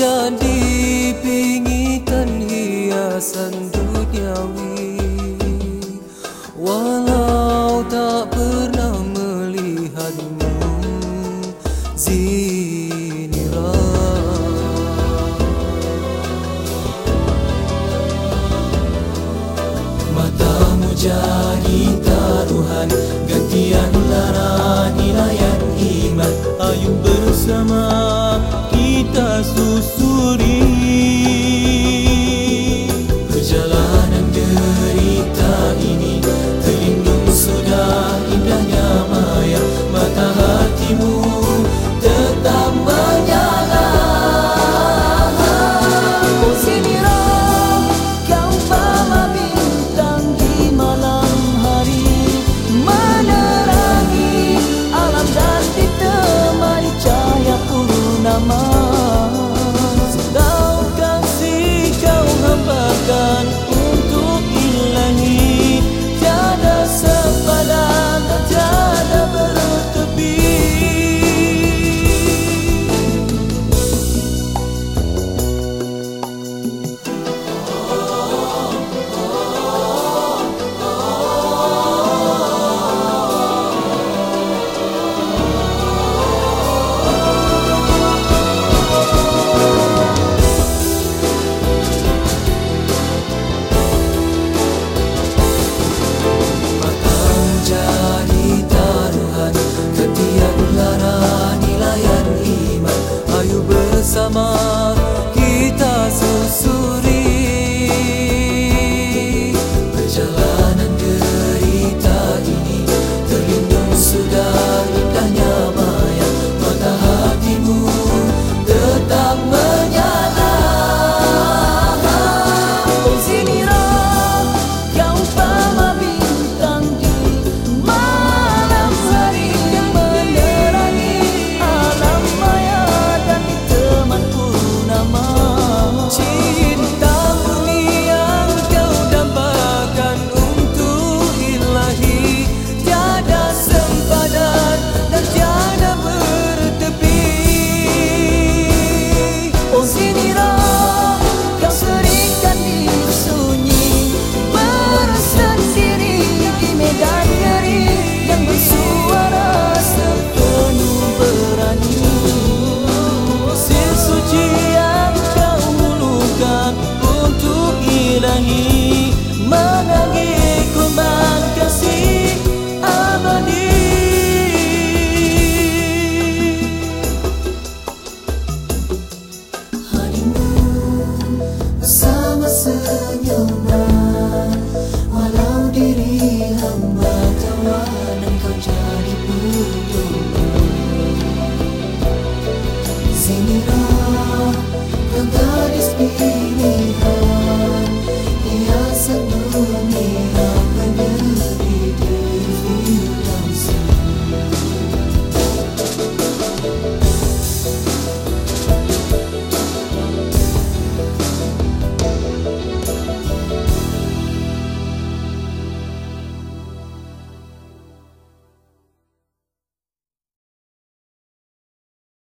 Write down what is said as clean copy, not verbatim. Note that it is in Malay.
jadi pingitan hiasan duniawi, walau tak pernah melihatmu Zinira. Matamu jadi taruhan, gantian lara nilaian iman. Ayo bersama kita susuri perjalanan derita ini. Terlindung sudah indahnya maya, mata hatimu tetap menyala. Oh Zinira, kau bawa bintang di malam hari, menerangi alam dan ditemani cahaya purnama. Sedau kasih kau hamparkan untuk ilahi, tiada sepadan dan tiada bertepi. Bersama kita susuri perjalanan derita ini. Terlindung sudah indahnya maya, mata hatimu tetap menyala. Oh Zinira, kau bawa bintang di malam hari, yang menerangi alam maya dan teman purnama. Cinta murni yang kau dambakan untuk ilahi, tiada sempadan dan tiada bertepi. Oh Zinira, kau serikan diri sunyi, bersendiri di medan nyeri, yang bersuara sepenuh berani. Mesin suci yang kau hulukan untuk ilahi,